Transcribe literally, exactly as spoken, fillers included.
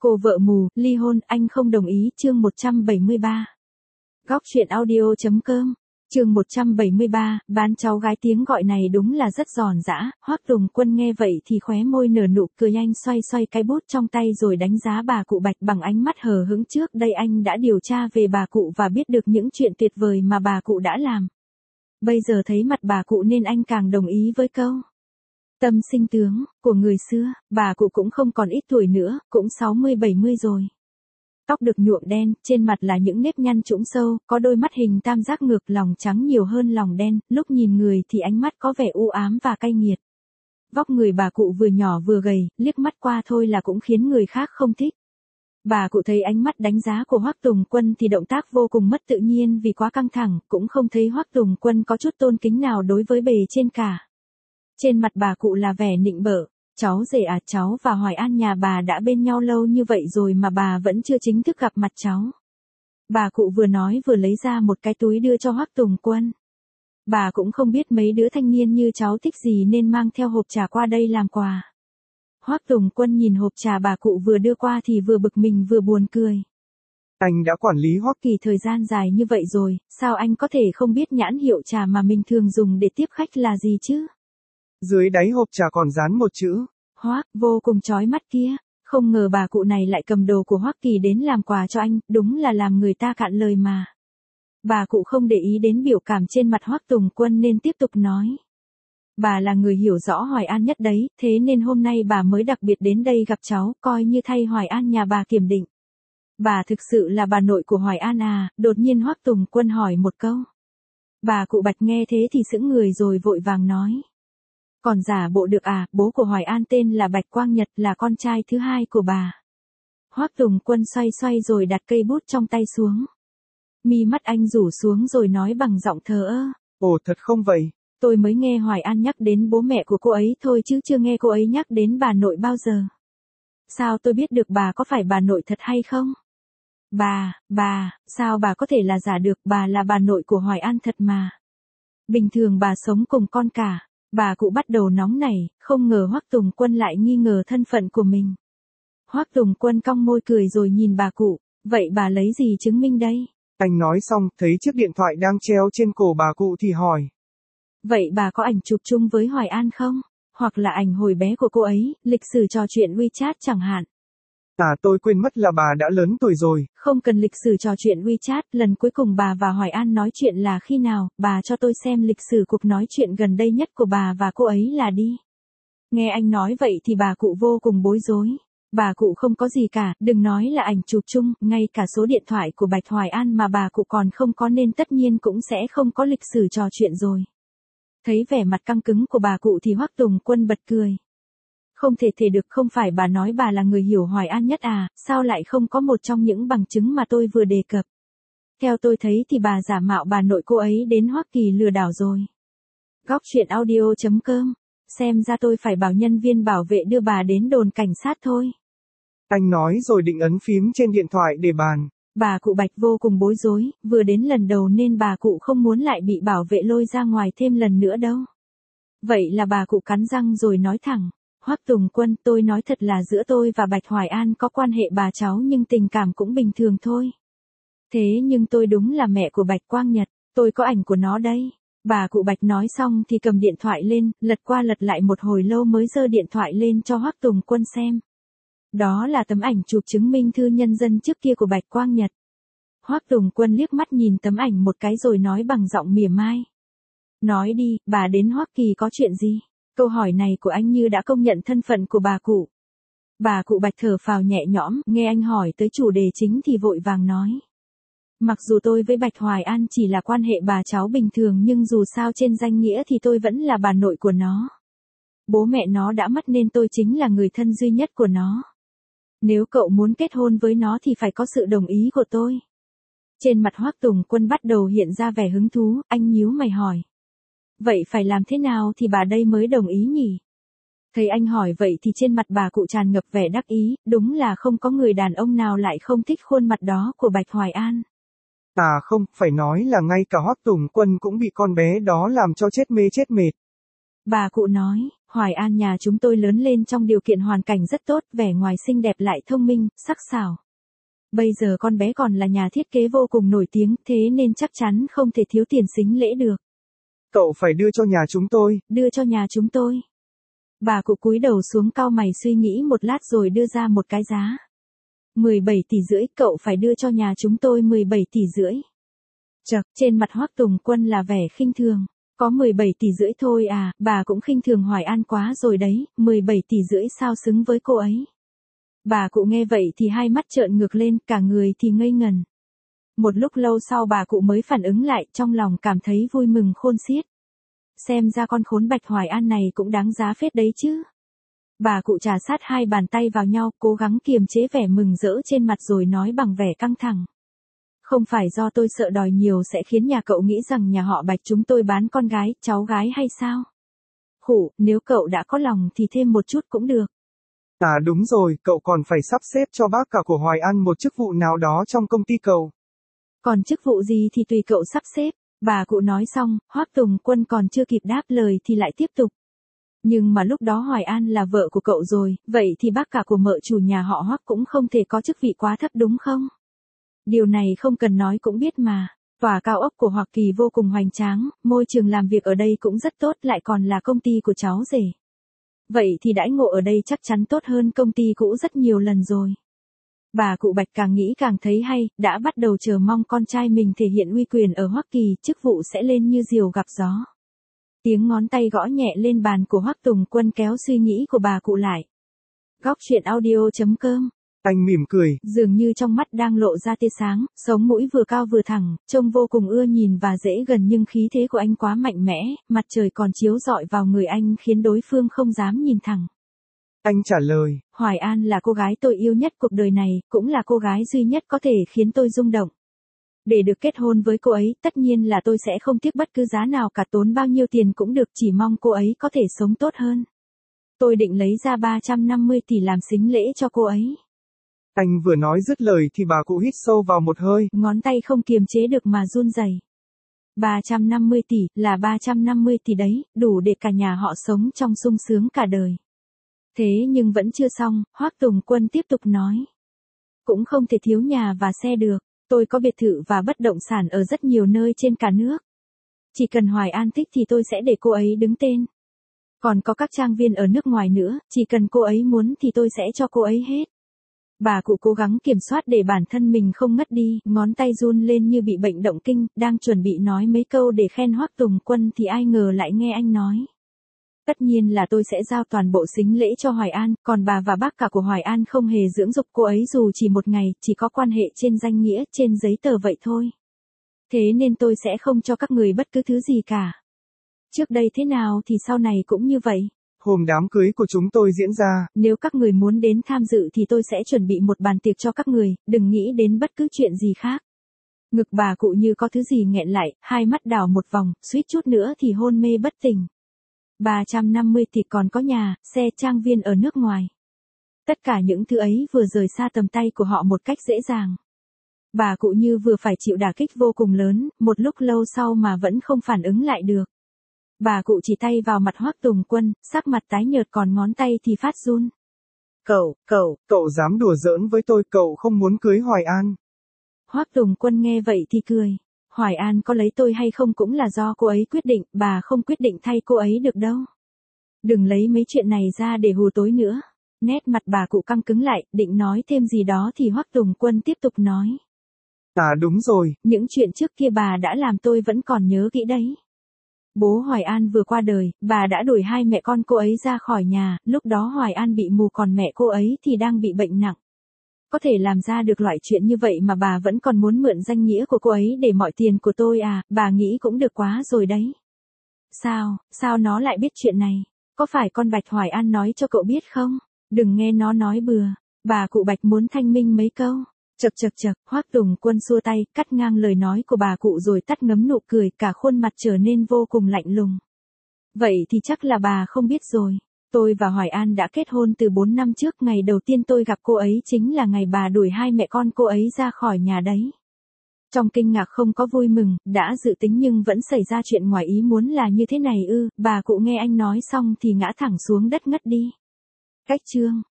Cô vợ mù, ly hôn, anh không đồng ý, chương một trăm bảy mươi ba. Góc truyện audio.com, chương một trăm bảy mươi ba, bán cháu gái tiếng gọi này đúng là rất giòn giã. Hoắc Tùng Quân nghe vậy thì khóe môi nở nụ cười, anh xoay xoay cái bút trong tay rồi đánh giá bà cụ Bạch bằng ánh mắt hờ hững. Trước đây anh đã điều tra về bà cụ và biết được những chuyện tuyệt vời mà bà cụ đã làm. Bây giờ thấy mặt bà cụ nên anh càng đồng ý với câu tâm sinh tướng của người xưa. Bà cụ cũng không còn ít tuổi nữa, cũng sáu mươi bảy mươi rồi. Tóc được nhuộm đen, trên mặt là những nếp nhăn trũng sâu, có đôi mắt hình tam giác ngược, lòng trắng nhiều hơn lòng đen, lúc nhìn người thì ánh mắt có vẻ u ám và cay nghiệt. Vóc người bà cụ vừa nhỏ vừa gầy, liếc mắt qua thôi là cũng khiến người khác không thích. Bà cụ thấy ánh mắt đánh giá của Hoắc Tùng Quân thì động tác vô cùng mất tự nhiên vì quá căng thẳng, cũng không thấy Hoắc Tùng Quân có chút tôn kính nào đối với bề trên cả. Trên mặt bà cụ là vẻ nịnh bợ. Cháu rể à, cháu và Hoài An nhà bà đã bên nhau lâu như vậy rồi mà bà vẫn chưa chính thức gặp mặt cháu. Bà cụ vừa nói vừa lấy ra một cái túi đưa cho Hoắc Tùng Quân. Bà cũng không biết mấy đứa thanh niên như cháu thích gì nên mang theo hộp trà qua đây làm quà. Hoắc Tùng Quân nhìn hộp trà bà cụ vừa đưa qua thì vừa bực mình vừa buồn cười. Anh đã quản lý Hoắc Kỳ thời gian dài như vậy rồi, sao anh có thể không biết nhãn hiệu trà mà mình thường dùng để tiếp khách là gì chứ? Dưới đáy hộp trà còn dán một chữ Hoắc, vô cùng chói mắt kia. Không ngờ bà cụ này lại cầm đồ của Hoắc Kỳ đến làm quà cho anh, đúng là làm người ta cạn lời mà. Bà cụ không để ý đến biểu cảm trên mặt Hoắc Tùng Quân nên tiếp tục nói. Bà là người hiểu rõ Hoài An nhất đấy, thế nên hôm nay bà mới đặc biệt đến đây gặp cháu, coi như thay Hoài An nhà bà kiểm định. Bà thực sự là bà nội của Hoài An à? Đột nhiên Hoắc Tùng Quân hỏi một câu. Bà cụ Bạch nghe thế thì sững người rồi vội vàng nói. Còn giả bộ được à, bố của Hoài An tên là Bạch Quang Nhật, là con trai thứ hai của bà. Hoắc Tùng Quân xoay xoay rồi đặt cây bút trong tay xuống. Mi mắt anh rủ xuống rồi nói bằng giọng thờ ơ. Ồ, thật không vậy? Tôi mới nghe Hoài An nhắc đến bố mẹ của cô ấy thôi chứ chưa nghe cô ấy nhắc đến bà nội bao giờ. Sao tôi biết được bà có phải bà nội thật hay không? Bà, bà, sao bà có thể là giả được, bà là bà nội của Hoài An thật mà. Bình thường bà sống cùng con cả. Bà cụ bắt đầu nóng nảy, không ngờ Hoắc Tùng Quân lại nghi ngờ thân phận của mình. Hoắc Tùng Quân cong môi cười rồi nhìn bà cụ, vậy bà lấy gì chứng minh đây? Anh nói xong, thấy chiếc điện thoại đang treo trên cổ bà cụ thì hỏi. Vậy bà có ảnh chụp chung với Hoài An không? Hoặc là ảnh hồi bé của cô ấy, lịch sử trò chuyện WeChat chẳng hạn. À, tôi quên mất là bà đã lớn tuổi rồi. Không cần lịch sử trò chuyện WeChat, lần cuối cùng bà và Hoài An nói chuyện là khi nào, bà cho tôi xem lịch sử cuộc nói chuyện gần đây nhất của bà và cô ấy là đi. Nghe anh nói vậy thì bà cụ vô cùng bối rối. Bà cụ không có gì cả, đừng nói là ảnh chụp chung, ngay cả số điện thoại của Bạch Hoài An mà bà cụ còn không có nên tất nhiên cũng sẽ không có lịch sử trò chuyện rồi. Thấy vẻ mặt căng cứng của bà cụ thì Hoắc Tùng Quân bật cười. Không thể thể được, không phải bà nói bà là người hiểu Hoài An nhất à, sao lại không có một trong những bằng chứng mà tôi vừa đề cập. Theo tôi thấy thì bà giả mạo bà nội cô ấy đến Hoắc Kỳ lừa đảo rồi. Góc truyện audio.com, xem ra tôi phải bảo nhân viên bảo vệ đưa bà đến đồn cảnh sát thôi. Anh nói rồi định ấn phím trên điện thoại để bàn. Bà cụ Bạch vô cùng bối rối, vừa đến lần đầu nên bà cụ không muốn lại bị bảo vệ lôi ra ngoài thêm lần nữa đâu. Vậy là bà cụ cắn răng rồi nói thẳng. Hoắc Tùng Quân, tôi nói thật là giữa tôi và Bạch Hoài An có quan hệ bà cháu nhưng tình cảm cũng bình thường thôi. Thế nhưng tôi đúng là mẹ của Bạch Quang Nhật, tôi có ảnh của nó đây. Bà cụ Bạch nói xong thì cầm điện thoại lên, lật qua lật lại một hồi lâu mới giơ điện thoại lên cho Hoắc Tùng Quân xem. Đó là tấm ảnh chụp chứng minh thư nhân dân trước kia của Bạch Quang Nhật. Hoắc Tùng Quân liếc mắt nhìn tấm ảnh một cái rồi nói bằng giọng mỉa mai. Nói đi, bà đến Hoắc Kỳ có chuyện gì? Câu hỏi này của anh như đã công nhận thân phận của bà cụ. Bà cụ Bạch thở phào nhẹ nhõm, nghe anh hỏi tới chủ đề chính thì vội vàng nói. Mặc dù tôi với Bạch Hoài An chỉ là quan hệ bà cháu bình thường nhưng dù sao trên danh nghĩa thì tôi vẫn là bà nội của nó. Bố mẹ nó đã mất nên tôi chính là người thân duy nhất của nó. Nếu cậu muốn kết hôn với nó thì phải có sự đồng ý của tôi. Trên mặt Hoắc Tùng Quân bắt đầu hiện ra vẻ hứng thú, anh nhíu mày hỏi. Vậy phải làm thế nào thì bà đây mới đồng ý nhỉ? Thấy anh hỏi vậy thì trên mặt bà cụ tràn ngập vẻ đắc ý, đúng là không có người đàn ông nào lại không thích khuôn mặt đó của Bạch Hoài An. À không, phải nói là ngay cả Hoắc Tùng Quân cũng bị con bé đó làm cho chết mê chết mệt. Bà cụ nói, Hoài An nhà chúng tôi lớn lên trong điều kiện hoàn cảnh rất tốt, vẻ ngoài xinh đẹp lại thông minh, sắc sảo. Bây giờ con bé còn là nhà thiết kế vô cùng nổi tiếng, thế nên chắc chắn không thể thiếu tiền sính lễ được. Cậu phải đưa cho nhà chúng tôi. Đưa cho nhà chúng tôi. Bà cụ cúi đầu xuống cau mày suy nghĩ một lát rồi đưa ra một cái giá. mười bảy tỷ rưỡi, cậu phải đưa cho nhà chúng tôi mười bảy tỷ rưỡi. Chậc, trên mặt Hoắc Tùng Quân là vẻ khinh thường. Có mười bảy tỷ rưỡi thôi à, bà cũng khinh thường Hoài An quá rồi đấy, mười bảy tỷ rưỡi sao xứng với cô ấy. Bà cụ nghe vậy thì hai mắt trợn ngược lên, cả người thì ngây ngần. Một lúc lâu sau bà cụ mới phản ứng lại, trong lòng cảm thấy vui mừng khôn xiết. Xem ra con khốn Bạch Hoài An này cũng đáng giá phết đấy chứ. Bà cụ trà sát hai bàn tay vào nhau, cố gắng kiềm chế vẻ mừng rỡ trên mặt rồi nói bằng vẻ căng thẳng. Không phải do tôi sợ đòi nhiều sẽ khiến nhà cậu nghĩ rằng nhà họ Bạch chúng tôi bán con gái, cháu gái hay sao? Khủ, nếu cậu đã có lòng thì thêm một chút cũng được. À đúng rồi, cậu còn phải sắp xếp cho bác cả của Hoài An một chức vụ nào đó trong công ty cậu. Còn chức vụ gì thì tùy cậu sắp xếp. Bà cụ nói xong, Hoắc Tùng Quân còn chưa kịp đáp lời thì lại tiếp tục. Nhưng mà lúc đó Hoài An là vợ của cậu rồi, vậy thì bác cả của mợ chủ nhà họ Hoắc cũng không thể có chức vị quá thấp đúng không? Điều này không cần nói cũng biết mà. Tòa cao ốc của Hoa Kỳ vô cùng hoành tráng, môi trường làm việc ở đây cũng rất tốt, lại còn là công ty của cháu rể. Vậy thì đãi ngộ ở đây chắc chắn tốt hơn công ty cũ rất nhiều lần rồi. Bà cụ Bạch càng nghĩ càng thấy hay, đã bắt đầu chờ mong con trai mình thể hiện uy quyền ở Hoa Kỳ, chức vụ sẽ lên như diều gặp gió. Tiếng ngón tay gõ nhẹ lên bàn của Hoắc Tùng Quân kéo suy nghĩ của bà cụ lại. Góc truyện audio chấm com. Anh mỉm cười. Dường như trong mắt đang lộ ra tia sáng, sống mũi vừa cao vừa thẳng, trông vô cùng ưa nhìn và dễ gần nhưng khí thế của anh quá mạnh mẽ, mặt trời còn chiếu rọi vào người anh khiến đối phương không dám nhìn thẳng. Anh trả lời. Hoài An là cô gái tôi yêu nhất cuộc đời này, cũng là cô gái duy nhất có thể khiến tôi rung động. Để được kết hôn với cô ấy, tất nhiên là tôi sẽ không tiếc bất cứ giá nào cả, tốn bao nhiêu tiền cũng được, chỉ mong cô ấy có thể sống tốt hơn. Tôi định lấy ra ba trăm năm mươi tỷ làm sính lễ cho cô ấy. Anh vừa nói dứt lời thì bà cụ hít sâu vào một hơi. Ngón tay không kiềm chế được mà run rẩy. ba trăm năm mươi tỷ, là ba trăm năm mươi tỷ đấy, đủ để cả nhà họ sống trong sung sướng cả đời. Thế nhưng vẫn chưa xong, Hoắc Tùng Quân tiếp tục nói. Cũng không thể thiếu nhà và xe được, tôi có biệt thự và bất động sản ở rất nhiều nơi trên cả nước. Chỉ cần Hoài An thích thì tôi sẽ để cô ấy đứng tên. Còn có các trang viên ở nước ngoài nữa, chỉ cần cô ấy muốn thì tôi sẽ cho cô ấy hết. Bà cụ cố gắng kiểm soát để bản thân mình không ngất đi, ngón tay run lên như bị bệnh động kinh, đang chuẩn bị nói mấy câu để khen Hoắc Tùng Quân thì ai ngờ lại nghe anh nói. Tất nhiên là tôi sẽ giao toàn bộ sính lễ cho Hoài An, còn bà và bác cả của Hoài An không hề dưỡng dục cô ấy dù chỉ một ngày, chỉ có quan hệ trên danh nghĩa, trên giấy tờ vậy thôi. Thế nên tôi sẽ không cho các người bất cứ thứ gì cả. Trước đây thế nào thì sau này cũng như vậy. Hôm đám cưới của chúng tôi diễn ra, nếu các người muốn đến tham dự thì tôi sẽ chuẩn bị một bàn tiệc cho các người, đừng nghĩ đến bất cứ chuyện gì khác. Ngực bà cụ như có thứ gì nghẹn lại, hai mắt đảo một vòng, suýt chút nữa thì hôn mê bất tỉnh. ba trăm năm mươi tỷ còn có nhà, xe, trang viên ở nước ngoài. Tất cả những thứ ấy vừa rời xa tầm tay của họ một cách dễ dàng. Bà cụ như vừa phải chịu đả kích vô cùng lớn, một lúc lâu sau mà vẫn không phản ứng lại được. Bà cụ chỉ tay vào mặt Hoắc Tùng Quân, sắc mặt tái nhợt còn ngón tay thì phát run. Cậu, cậu, cậu dám đùa giỡn với tôi, cậu không muốn cưới Hoài An. Hoắc Tùng Quân nghe vậy thì cười. Hoài An có lấy tôi hay không cũng là do cô ấy quyết định, bà không quyết định thay cô ấy được đâu. Đừng lấy mấy chuyện này ra để hù tối nữa. Nét mặt bà cụ căng cứng lại, định nói thêm gì đó thì Hoắc Tùng Quân tiếp tục nói. À đúng rồi. Những chuyện trước kia bà đã làm tôi vẫn còn nhớ kỹ đấy. Bố Hoài An vừa qua đời, bà đã đuổi hai mẹ con cô ấy ra khỏi nhà, lúc đó Hoài An bị mù còn mẹ cô ấy thì đang bị bệnh nặng. Có thể làm ra được loại chuyện như vậy mà bà vẫn còn muốn mượn danh nghĩa của cô ấy để mọi tiền của tôi à, bà nghĩ cũng được quá rồi đấy. Sao, sao nó lại biết chuyện này? Có phải con Bạch Hoài An nói cho cậu biết không? Đừng nghe nó nói bừa, bà cụ Bạch muốn thanh minh mấy câu. Chậc chậc chậc, Hoắc Tùng Quân xua tay, cắt ngang lời nói của bà cụ rồi tắt ngấm nụ cười, cả khuôn mặt trở nên vô cùng lạnh lùng. Vậy thì chắc là bà không biết rồi. Tôi và Hoài An đã kết hôn từ bốn năm trước, ngày đầu tiên tôi gặp cô ấy chính là ngày bà đuổi hai mẹ con cô ấy ra khỏi nhà đấy. Trong kinh ngạc không có vui mừng, đã dự tính nhưng vẫn xảy ra chuyện ngoài ý muốn là như thế này ư, bà cụ nghe anh nói xong thì ngã thẳng xuống đất ngất đi. Cách chương